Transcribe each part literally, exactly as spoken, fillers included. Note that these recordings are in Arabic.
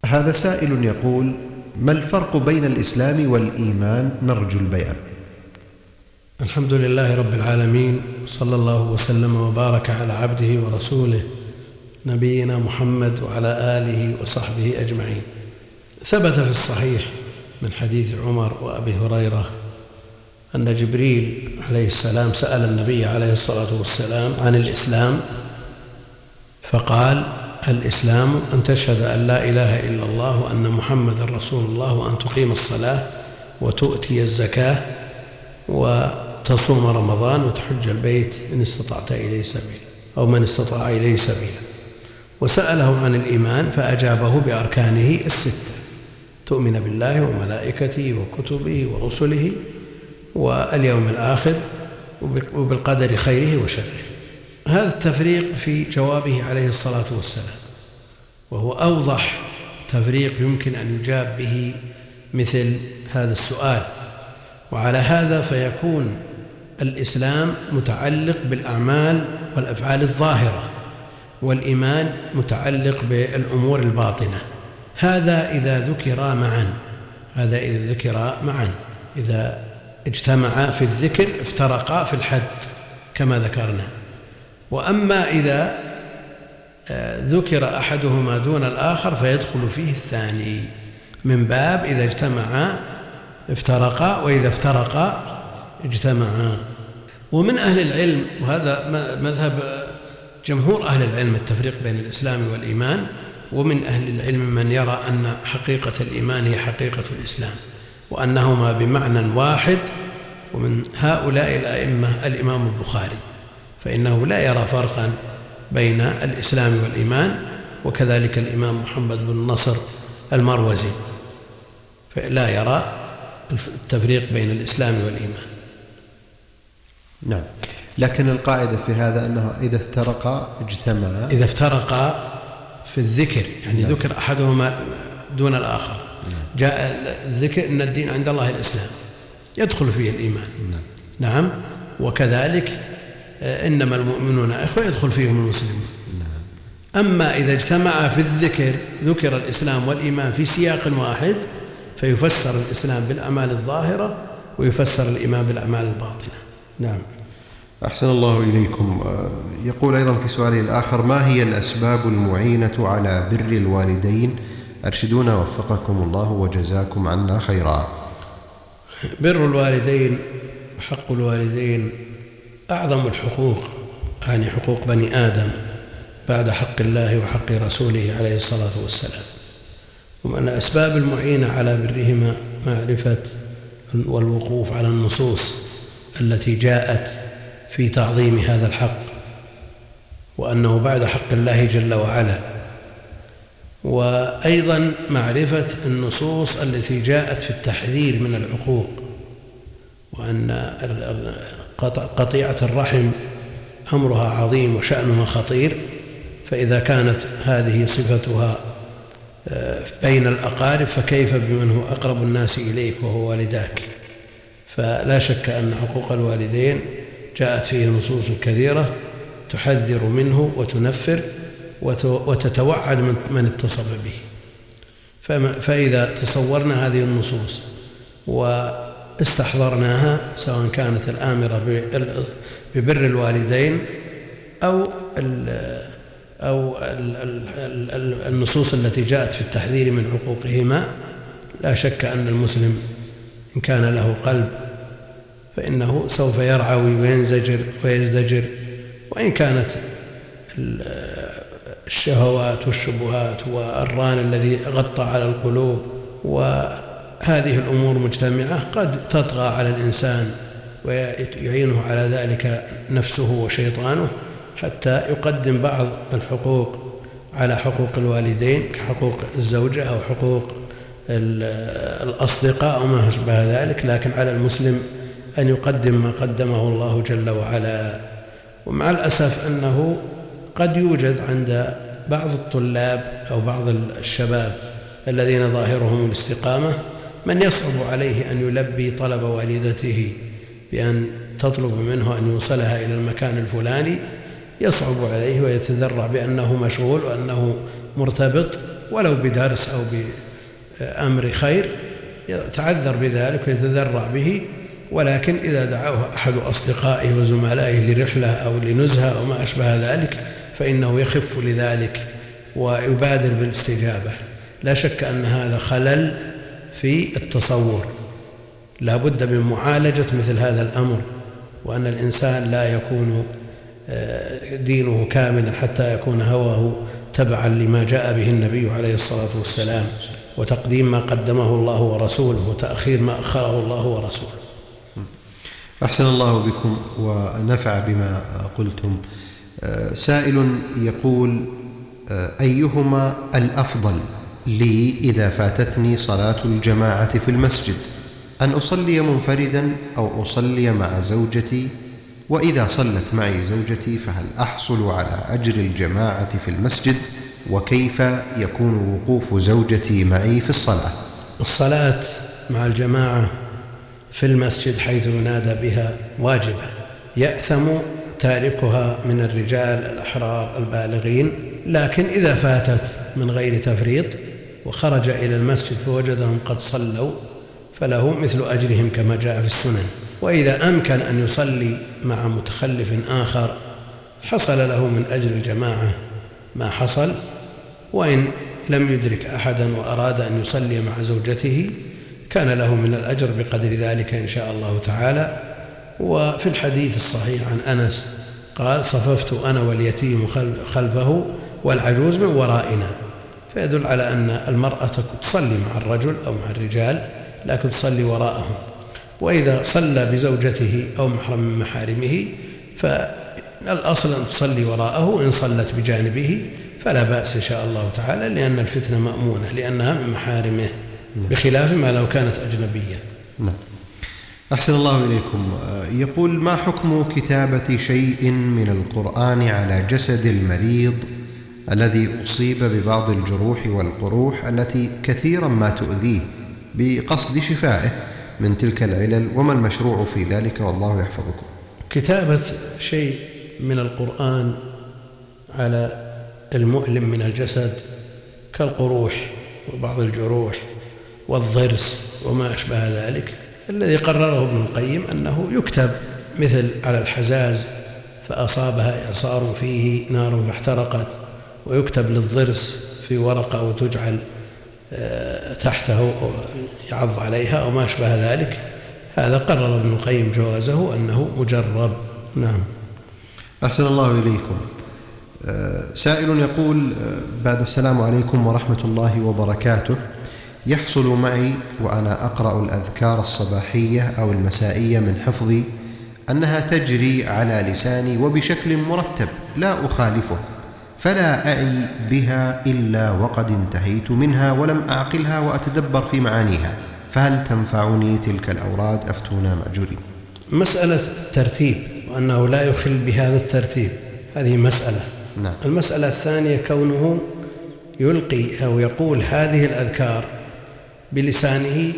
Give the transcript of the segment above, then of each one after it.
هذا سائل يقول: ما الفرق بين الإسلام والإيمان؟ نرجو البيان. الحمد لله رب العالمين، صلى الله وسلم وبارك على عبده ورسوله نبينا محمد وعلى آله وصحبه أجمعين. ثبت في الصحيح من حديث عمر وأبي هريرة أن جبريل عليه السلام سأل النبي عليه الصلاة والسلام عن الإسلام، فقال: الإسلام أن تشهد أن لا إله إلا الله وأن محمد رسول الله وأن تقيم الصلاة وتؤتي الزكاة وتصوم رمضان وتحج البيت إن استطعت إليه سبيلا أو من استطاع إليه سبيلا. وسأله عن الإيمان فأجابه بأركانه الستة: تؤمن بالله وملائكته وكتبه ورسله واليوم الآخر وبالقدر خيره وشره. هذا التفريق في جوابه عليه الصلاة والسلام، وهو أوضح تفريق يمكن أن يجاب به مثل هذا السؤال. وعلى هذا فيكون الإسلام متعلق بالأعمال والأفعال الظاهرة، والإيمان متعلق بالأمور الباطنة. هذا إذا ذكرا معا هذا إذا ذكرا معا إذا اجتمعا في الذكر افترقا في الحد كما ذكرنا. وأما إذا ذكر أحدهما دون الآخر فيدخل فيه الثاني، من باب إذا اجتمعا افترقا وإذا افترقا اجتمعا. ومن أهل العلم، وهذا مذهب جمهور أهل العلم، التفريق بين الإسلام والإيمان، ومن أهل العلم من يرى أن حقيقة الإيمان هي حقيقة الإسلام وأنهما بمعنى واحد. ومن هؤلاء الأئمة الإمام البخاري، فإنه لا يرى فرقا بين الإسلام والإيمان، وكذلك الإمام محمد بن نصر المروزي فلا يرى التفريق بين الإسلام والإيمان. نعم، لكن القاعدة في هذا أنه إذا افترقا اجتمعا. إذا افترقا في الذكر يعني نعم. ذكر أحدهما دون الآخر. نعم. جاء الذكر أن الدين عند الله الإسلام يدخل فيه الإيمان. نعم, نعم. وكذلك إنما المؤمنون إخوة يدخل فيهم المسلمون. نعم. أما إذا اجتمع في الذكر ذكر الإسلام والإيمان في سياق واحد فيفسر الإسلام بالأعمال الظاهرة ويفسر الإيمان بالأعمال الباطنة. نعم. أحسن الله إليكم. يقول أيضا في سؤاله الآخر: ما هي الأسباب المعينة على بر الوالدين؟ أرشدونا وفقكم الله وجزاكم عنا خيرا. بر الوالدين وحق الوالدين أعظم الحقوق، يعني حقوق بني آدم بعد حق الله وحق رسوله عليه الصلاة والسلام. ومن الأسباب المعينة على برهما معرفة والوقوف على النصوص التي جاءت في تعظيم هذا الحق، وأنه بعد حق الله جل وعلا. وأيضا معرفة النصوص التي جاءت في التحذير من العقوق، وأن قطيعة الرحم أمرها عظيم وشأنها خطير، فإذا كانت هذه صفتها بين الأقارب فكيف بمن هو أقرب الناس إليك وهو والداك. فلا شك أن حقوق الوالدين جاءت فيه نصوص كثيرة تحذر منه وتنفر وتتوعد من اتصف به. فإذا تصورنا هذه النصوص واستحضرناها، سواء كانت الآمرة ببر الوالدين أو أو النصوص التي جاءت في التحذير من حقوقهما، لا شك أن المسلم إن كان له قلب فإنه سوف يرعوي وينزجر ويزدجر، وإن كانت الشهوات والشبهات والران الذي غطى على القلوب وهذه الأمور مجتمعة قد تطغى على الإنسان ويعينه على ذلك نفسه وشيطانه، حتى يقدم بعض الحقوق على حقوق الوالدين كحقوق الزوجة أو حقوق الأصدقاء أو ما أشبه ذلك. لكن على المسلم أن يقدم ما قدمه الله جل وعلا. ومع الأسف أنه قد يوجد عند بعض الطلاب أو بعض الشباب الذين ظاهرهم الاستقامة من يصعب عليه أن يلبي طلب والدته بأن تطلب منه أن يوصلها إلى المكان الفلاني، يصعب عليه ويتذرع بأنه مشغول وأنه مرتبط ولو بدرس أو بأمر خير يتعذر بذلك ويتذرع به، ولكن إذا دعاه أحد أصدقائه وزملائه لرحلة أو لنزهة أو ما أشبه ذلك فإنه يخف لذلك ويبادر بالاستجابة. لا شك أن هذا خلل في التصور، لا بد من معالجة مثل هذا الأمر، وأن الإنسان لا يكون دينه كاملا حتى يكون هواه تبعا لما جاء به النبي عليه الصلاة والسلام، وتقديم ما قدمه الله ورسوله وتأخير ما أخره الله ورسوله. أحسن الله بكم ونفع بما قلتم. سائل يقول: أيهما الأفضل لي إذا فاتتني صلاة الجماعة في المسجد، أن أصلي منفردا أو أصلي مع زوجتي؟ وإذا صلت معي زوجتي فهل أحصل على أجر الجماعة في المسجد؟ وكيف يكون وقوف زوجتي معي في الصلاة؟ الصلاة مع الجماعة في المسجد حيث ينادى بها واجبة، يأثم تاركها من الرجال الأحرار البالغين، لكن إذا فاتت من غير تفريط وخرج إلى المسجد فوجدهم قد صلوا فله مثل أجرهم كما جاء في السنن. وإذا أمكن أن يصلي مع متخلف آخر حصل له من أجر الجماعة ما حصل، وإن لم يدرك أحدا وأراد أن يصلي مع زوجته كان له من الأجر بقدر ذلك إن شاء الله تعالى. وفي الحديث الصحيح عن أنس قال: صففت أنا واليتيم خلفه والعجوز من ورائنا، فيدل على أن المرأة تصلي مع الرجل أو مع الرجال لكن تصلي وراءهم. وإذا صلى بزوجته أو محرم من محارمه فالأصل أن تصلي وراءه، وإن صلت بجانبه فلا بأس إن شاء الله تعالى، لأن الفتنة مأمونة لأنها من محارمه بخلاف ما لو كانت أجنبية. نعم. أحسن الله إليكم. يقول: ما حكم كتابة شيء من القرآن على جسد المريض الذي أصيب ببعض الجروح والقروح التي كثيرا ما تؤذيه بقصد شفائه من تلك العلل، وما المشروع في ذلك والله يحفظكم؟ كتابة شيء من القرآن على المؤلم من الجسد كالقروح وبعض الجروح والضرس وما أشبه ذلك، الذي قرره ابن القيم أنه يكتب مثل على الحزاز فأصابها إعصار فيه نار فاحترقت، ويكتب للضرس في ورقة وتجعل تحته يعض عليها أو ما أشبه ذلك. هذا قرر ابن القيم جوازه أنه مجرب. نعم. أحسن الله إليكم. سائل يقول: بعد السلام عليكم ورحمة الله وبركاته، يحصل معي وأنا أقرأ الأذكار الصباحية أو المسائية من حفظي أنها تجري على لساني وبشكل مرتب لا أخالفه، فلا أعي بها إلا وقد انتهيت منها ولم أعقلها وأتدبر في معانيها، فهل تنفعني تلك الأوراد؟ أفتونا مأجورين. مسألة الترتيب وأنه لا يخل بهذا الترتيب هذه مسألة. نعم. المسألة الثانية كونه يلقي أو يقول هذه الأذكار بلسانه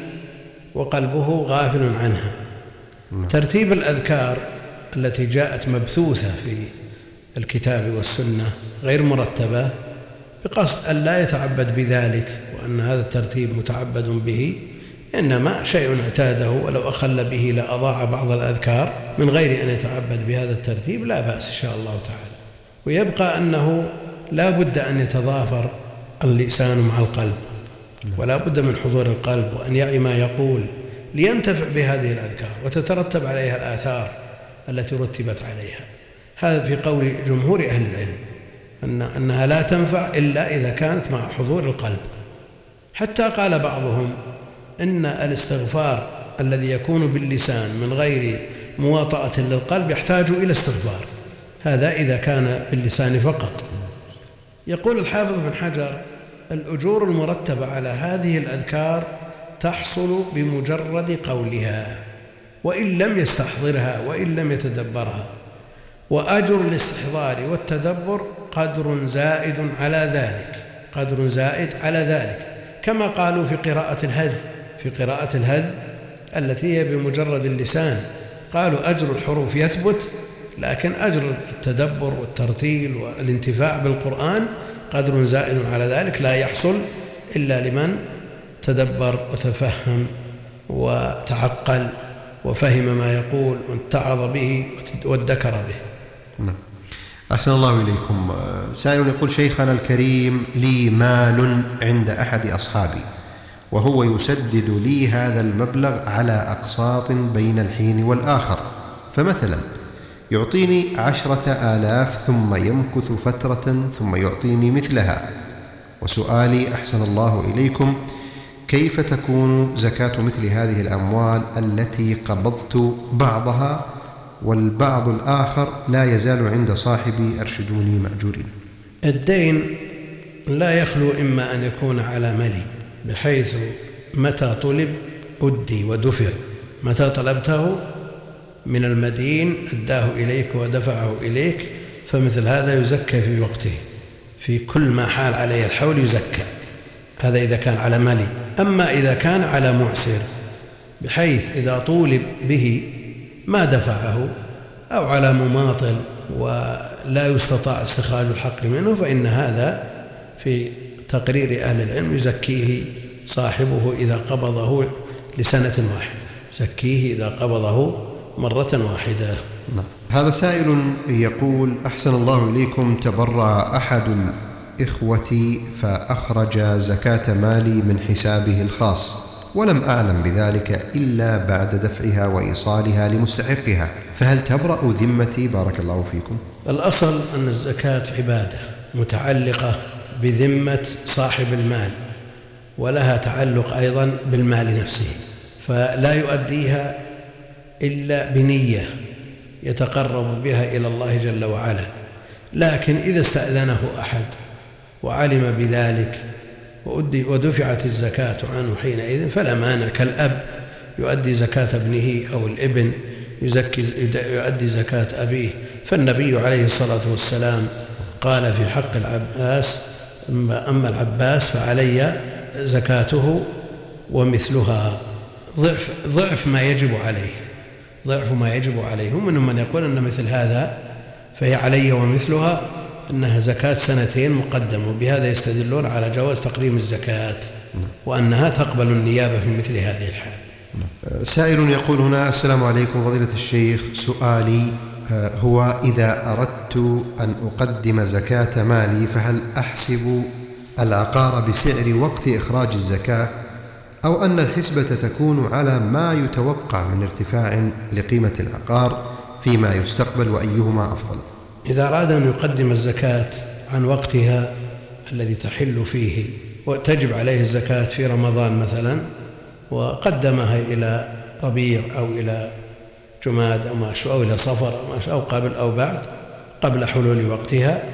وقلبه غافل عنها. نعم. ترتيب الأذكار التي جاءت مبثوثة في الكتاب والسنة غير مرتبة بقصد أن لا يتعبد بذلك وأن هذا الترتيب متعبد به، إنما شيء اعتاده ولو أخل به لأضاع بعض الأذكار من غير أن يتعبد بهذا الترتيب لا بأس إن شاء الله تعالى. ويبقى أنه لا بد أن يتضافر اللسان مع القلب، ولا بد من حضور القلب وأن يعي ما يقول لينتفع بهذه الأذكار وتترتب عليها الآثار التي رتبت عليها. هذا في قول جمهور أهل العلم أن أنها لا تنفع إلا إذا كانت مع حضور القلب. حتى قال بعضهم إن الاستغفار الذي يكون باللسان من غير مواطأة للقلب يحتاج إلى استغفار، هذا إذا كان باللسان فقط. يقول الحافظ بن حجر: الأجور المرتبة على هذه الأذكار تحصل بمجرد قولها وإن لم يستحضرها وإن لم يتدبرها، وأجر الاستحضار والتدبر قدر زائد على ذلك قدر زائد على ذلك كما قالوا في قراءة الهذ في قراءة الهذ التي هي بمجرد اللسان، قالوا أجر الحروف يثبت، لكن أجر التدبر والترتيل والانتفاع بالقرآن قدر زائد على ذلك لا يحصل إلا لمن تدبر وتفهم وتعقل وفهم ما يقول واتعظ به وادكر به. أحسن الله إليكم. سائل يقول: شيخنا الكريم، لي مال عند أحد أصحابي وهو يسدد لي هذا المبلغ على أقساط بين الحين والآخر، فمثلا يعطيني عشرة آلاف ثم يمكث فترة ثم يعطيني مثلها، وسؤالي أحسن الله إليكم: كيف تكون زكاة مثل هذه الأموال التي قبضت بعضها والبعض الآخر لا يزال عند صاحبي؟ أرشدوني مأجورين. الدين لا يخلو إما أن يكون على ملي، بحيث متى طلب أدي ودفع، متى طلبته من المدين أداه إليك ودفعه إليك، فمثل هذا يزكى في وقته، في كل ما حال عليه الحول يزكى، هذا إذا كان على ملي. أما إذا كان على معسر، بحيث إذا طولب به ما دفعه أو على مماطل ولا يستطاع استخراج الحق منه، فإن هذا في تقرير أهل العلم يزكيه صاحبه إذا قبضه لسنة واحدة، يزكيه إذا قبضه مرة واحدة. هذا سائل يقول: أحسن الله إليكم، تبرع أحد الإخوة فأخرج زكاة مالي من حسابه الخاص ولم أعلم بذلك إلا بعد دفعها وإيصالها لمستحقها، فهل تبرأ ذمتي؟ بارك الله فيكم. الأصل أن الزكاة عبادة متعلقة بذمة صاحب المال، ولها تعلق أيضا بالمال نفسه، فلا يؤديها إلا بنية يتقرب بها إلى الله جل وعلا. لكن إذا استأذنه أحد وعلم بذلك ودفعت الزكاة عنه حينئذ فلا مانع، كالأب يؤدي زكاة ابنه أو الابن يزكي يؤدي زكاة أبيه. فالنبي عليه الصلاة والسلام قال في حق العباس: أما العباس فعلي زكاته ومثلها، ضعف, ضعف ما يجب عليه، ضعف ما يجب عليه. ومنهم من يقول أن مثل هذا فهي علي ومثلها أنها زكاة سنتين مقدمة، وبهذا يستدلون على جواز تقديم الزكاة وأنها تقبل النيابة في مثل هذه الحال. سائل يقول هنا: السلام عليكم فضيلة الشيخ، سؤالي هو إذا أردت أن أقدم زكاة مالي فهل أحسب العقار بسعر وقت إخراج الزكاة، أو أن الحسبة تكون على ما يتوقع من ارتفاع لقيمة العقار فيما يستقبل، وأيهما أفضل؟ إذا أراد أن يقدم الزكاة عن وقتها الذي تحل فيه وتجب عليه الزكاة في رمضان مثلا، وقدمها إلى ربيع أو إلى جماد أو ما أشبه أو إلى صفر أو قبل أو بعد قبل حلول وقتها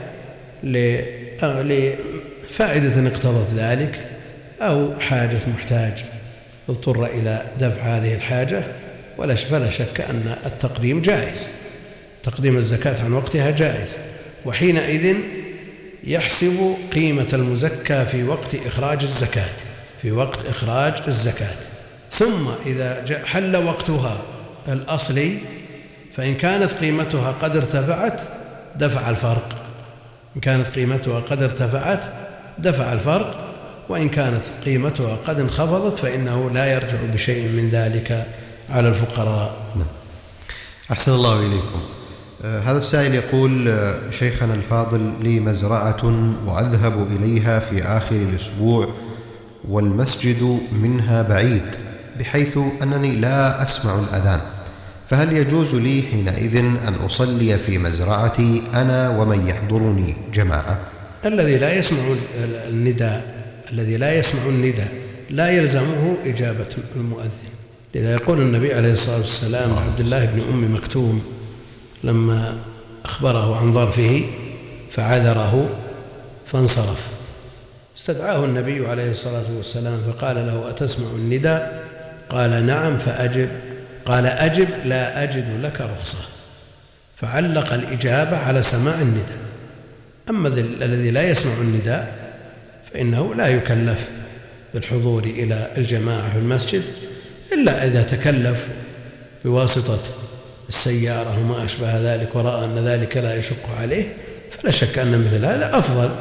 لفائدة اقتضت ذلك أو حاجة محتاج اضطر إلى دفع هذه الحاجة، فلا شك أن التقديم جائز، تقديم الزكاة عن وقتها جائز. وحينئذ يحسب قيمة المزكى في وقت إخراج الزكاة في وقت إخراج الزكاة ثم إذا حل وقتها الأصلي فإن كانت قيمتها قد ارتفعت دفع الفرق، إن كانت قيمتها قد ارتفعت دفع الفرق، وإن كانت قيمتها قد انخفضت فإنه لا يرجع بشيء من ذلك على الفقراء. أحسن الله إليكم. آه هذا السائل يقول: آه شيخنا الفاضل، لي مزرعة وأذهب إليها في آخر الأسبوع والمسجد منها بعيد بحيث أنني لا أسمع الأذان، فهل يجوز لي حينئذ أن أصلي في مزرعتي أنا ومن يحضرني جماعة؟ الذي لا يسمع النداء الذي لا يسمع النداء لا يلزمه إجابة المؤذن. لذا يقول النبي عليه الصلاة والسلام عبد الله بن أم مكتوم لما أخبره عن ظرفه فعذره فانصرف، استدعاه النبي عليه الصلاة والسلام فقال له: أتسمع النداء؟ قال: نعم. فأجب. قال: أجب، لا أجد لك رخصة. فعلق الإجابة على سماع النداء. أما الذي لا يسمع النداء فإنه لا يكلف بالحضور إلى الجماعة في المسجد إلا إذا تكلف بواسطة السيارة وما أشبه ذلك ورأى أن ذلك لا يشق عليه، فلا شك أن مثل هذا أفضل.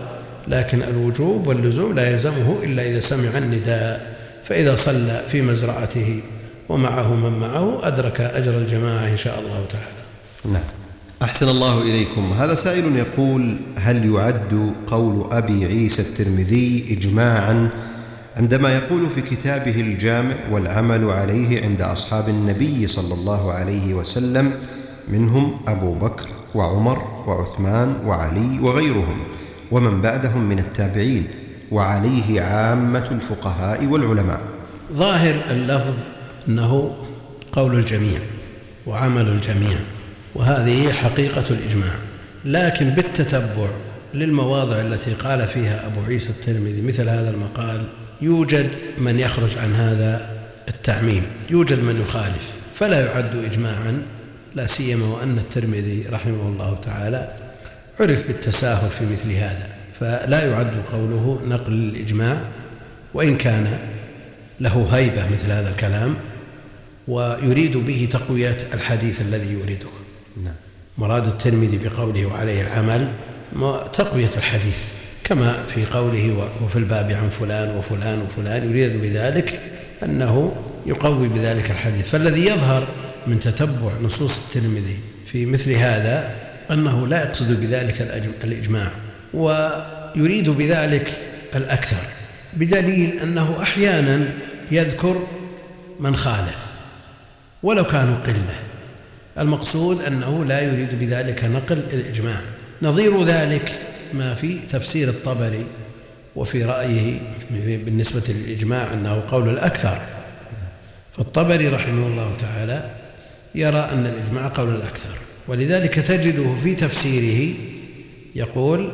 لكن الوجوب واللزوم لا يلزمه إلا إذا سمع النداء، فإذا صلى في مزرعته ومعه من معه أدرك أجر الجماعة إن شاء الله تعالى. نعم. أحسن الله إليكم. هذا سائل يقول: هل يعد قول أبي عيسى الترمذي إجماعا عندما يقول في كتابه الجامع والعمل عليه عند أصحاب النبي صلى الله عليه وسلم منهم أبو بكر وعمر وعثمان وعلي وغيرهم ومن بعدهم من التابعين، وعليه عامة الفقهاء والعلماء؟ ظاهر اللفظ أنه قول الجميع وعمل الجميع، وهذه حقيقة الإجماع، لكن بالتتبع للمواضع التي قال فيها أبو عيسى الترمذي مثل هذا المقال يوجد من يخرج عن هذا التعميم، يوجد من يخالف، فلا يعد إجماعا، لا سيما وأن الترمذي رحمه الله تعالى عرف بالتساهل في مثل هذا، فلا يعد قوله نقل الإجماع، وإن كان له هيبة مثل هذا الكلام ويريد به تقوية الحديث الذي يريده. نعم. مراد الترمذي بقوله وعليه العمل تقوية الحديث، كما في قوله وفي الباب عن فلان وفلان وفلان، يريد بذلك أنه يقوي بذلك الحديث. فالذي يظهر من تتبع نصوص الترمذي في مثل هذا أنه لا يقصد بذلك الإجماع، ويريد بذلك الأكثر، بدليل أنه أحيانا يذكر من خالف ولو كانوا قلة، المقصود أنه لا يريد بذلك نقل الإجماع. نظير ذلك ما في تفسير الطبري وفي رأيه بالنسبة للإجماع أنه قول الأكثر، فالطبري رحمه الله تعالى يرى أن الإجماع قول الأكثر، ولذلك تجده في تفسيره يقول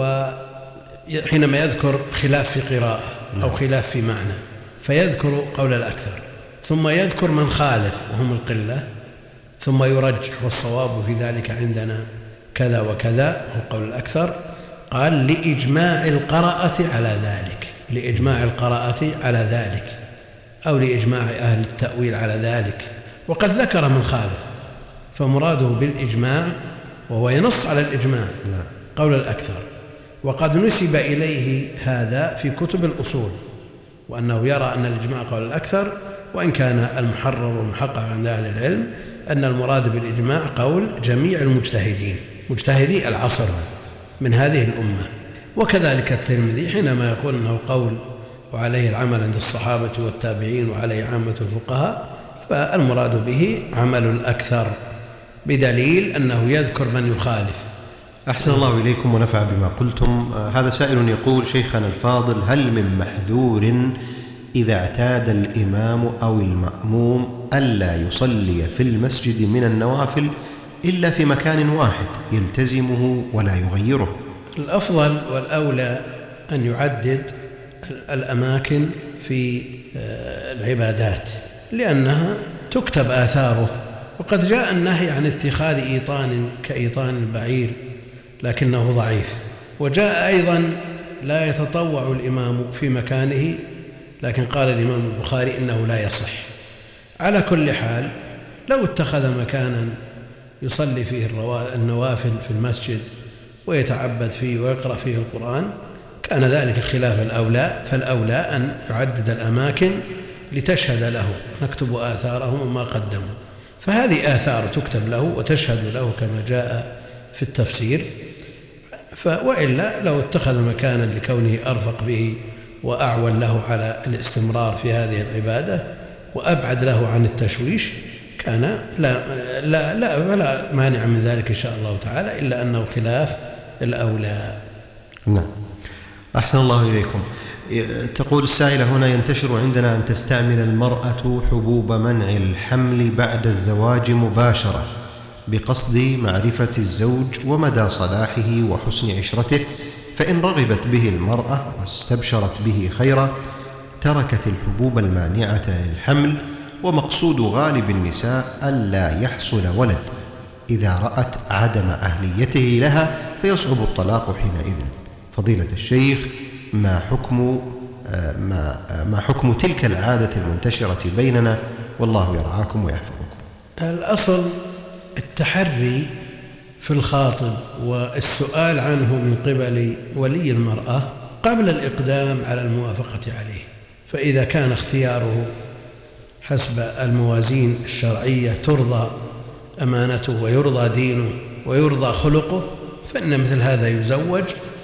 وحينما يذكر خلاف في قراءة أو خلاف في معنى فيذكر قول الأكثر، ثم يذكر من خالف وهم القلة، ثم يرجح والصواب في ذلك عندنا كذا وكذا هو قول الأكثر. قال لإجماع القراءة على ذلك، لإجماع القراءة على ذلك، أو لإجماع أهل التأويل على ذلك، وقد ذكر من خالف، فمراده بالإجماع وهو ينص على الإجماع قول الأكثر. وقد نسب إليه هذا في كتب الأصول، وأنه يرى أن الإجماع قول الأكثر، وإن كان المحرر والمحقق عند أهل العلم أن المراد بالإجماع قول جميع المجتهدين، مجتهدي العصر من هذه الأمة. وكذلك الترمذي حينما يقول أنه قول وعليه العمل عند الصحابة والتابعين وعليه عامة الفقهاء، فالمراد به عمل الأكثر، بدليل أنه يذكر من يخالف. أحسن الله إليكم ونفع بما قلتم. هذا سائل يقول: شيخنا الفاضل، هل من محذور إذا اعتاد الإمام أو المأموم ألا يصلي في المسجد من النوافل إلا في مكان واحد يلتزمه ولا يغيره؟ الأفضل والأولى أن يعدد الأماكن في العبادات، لأنها تكتب آثاره، وقد جاء النهي عن اتخاذ إيطان كإيطان البعير لكنه ضعيف، وجاء أيضا لا يتطوع الإمام في مكانه، لكن قال الإمام البخاري إنه لا يصح. على كل حال لو اتخذ مكانا يصلي فيه النوافل في المسجد ويتعبد فيه ويقرأ فيه القرآن كان ذلك خلاف الأولى، فالأولى أن يعدد الأماكن لتشهد له، نكتب آثارهم وما قدموا، فهذه آثار تكتب له وتشهد له كما جاء في التفسير. وإلا لو اتخذ مكانا لكونه أرفق به وأعول له على الاستمرار في هذه العبادة وأبعد له عن التشويش كان لا لا لا ولا مانع من ذلك إن شاء الله تعالى، إلا أنه خلاف الأولى. نعم. أحسن الله إليكم. تقول السائلة هنا: ينتشر عندنا أن تستعمل المرأة حبوب منع الحمل بعد الزواج مباشرة بقصد معرفة الزوج ومدى صلاحه وحسن عشرته، فإن رغبت به المرأة واستبشرت به خيرا تركت الحبوب المانعة للحمل، ومقصود غالب النساء ألا يحصل ولد، إذا رأت عدم أهليته لها فيصعب الطلاق حينئذ. فضيلة الشيخ، ما حكم ما ما حكم تلك العادة المنتشرة بيننا، والله يرعاكم ويحفظكم؟ الأصل التحري في الخاطب والسؤال عنه من قبل ولي المرأة قبل الإقدام على الموافقة عليه. فإذا كان اختياره حسب الموازين الشرعية ترضى أمانته ويرضى دينه ويرضى خلقه، فإن مثل هذا يزوج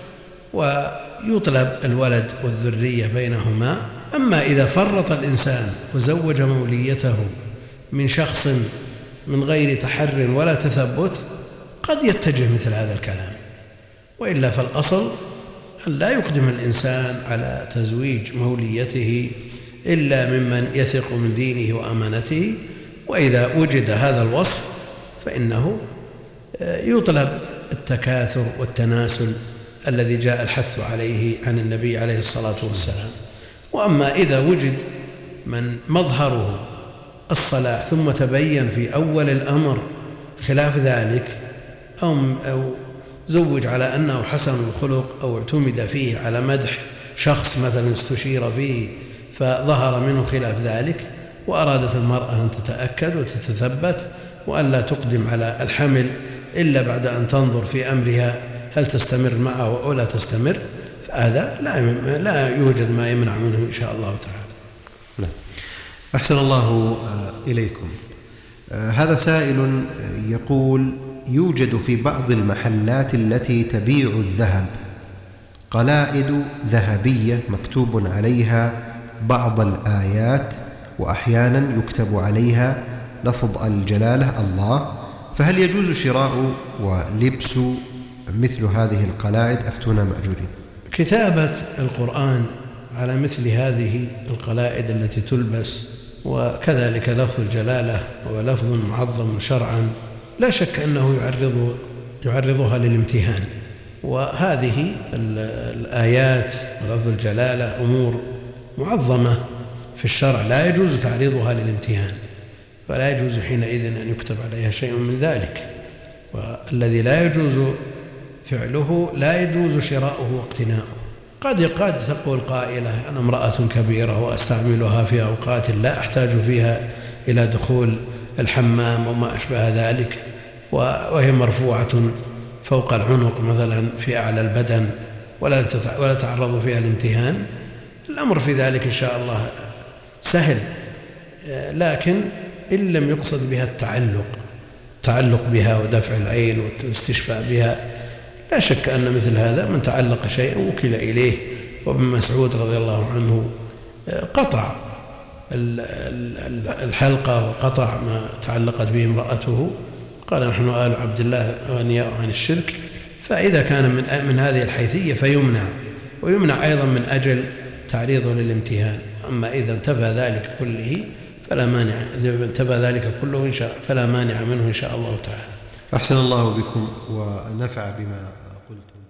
ويطلب الولد والذرية بينهما. أما إذا فرط الإنسان وزوج موليته من شخص من غير تحر ولا تثبت قد يتجه مثل هذا الكلام، وإلا فالأصل أن لا يقدم الإنسان على تزويج موليته إلا ممن يثق من دينه وأمانته. وإذا وجد هذا الوصف فإنه يطلب التكاثر والتناسل الذي جاء الحث عليه عن النبي عليه الصلاة والسلام. وأما إذا وجد من مظهره الصلاح ثم تبين في أول الأمر خلاف ذلك، أو زوج على أنه حسن الخلق أو اعتمد فيه على مدح شخص مثلا استشير فيه فظهر منه خلاف ذلك، وأرادت المرأة أن تتأكد وتتثبت وأن لا تقدم على الحمل إلا بعد أن تنظر في أمرها هل تستمر معه أو لا تستمر، فهذا لا لا يوجد ما يمنع منه إن شاء الله تعالى. نعم. أحسن الله إليكم. هذا سائل يقول: يوجد في بعض المحلات التي تبيع الذهب قلائد ذهبية مكتوب عليها بعض الآيات، وأحيانا يكتب عليها لفظ الجلالة الله، فهل يجوز شراء ولبس مثل هذه القلائد؟ أفتونا مأجورين. كتابة القرآن على مثل هذه القلائد التي تلبس وكذلك لفظ الجلالة ولفظ معظم شرعا لا شك أنه يعرض يعرضها للامتهان، وهذه الآيات ولفظ الجلالة أمور معظمة في الشرع لا يجوز تعريضها للامتهان، فلا يجوز حينئذ أن يكتب عليها شيء من ذلك. والذي لا يجوز فعله لا يجوز شراؤه واقتناؤه. قد قد تقول قائلة: أنا امرأة كبيرة وأستعملها في أوقات لا أحتاج فيها إلى دخول الحمام وما أشبه ذلك، وهي مرفوعة فوق العنق مثلا في أعلى البدن ولا ولا تعرض فيها الامتهان. الأمر في ذلك إن شاء الله سهل، لكن إن لم يقصد بها التعلق تعلق بها ودفع العين والاستشفاء بها، لا شك أن مثل هذا من تعلق شيئا وكل إليه. وابن مسعود رضي الله عنه قطع الحلقة وقطع ما تعلقت به امرأته، قال: نحن آل عبد الله أغنياء عن الشرك. فإذا كان من من هذه الحيثية فيمنع، ويمنع أيضا من أجل تعريضه للامتهان. أما إذا انتفى ذلك كله فلا مانع إذا انتفى ذلك كله إن شاء فلا مانع منه إن شاء الله تعالى. أحسن الله بكم ونفع بما قلتم.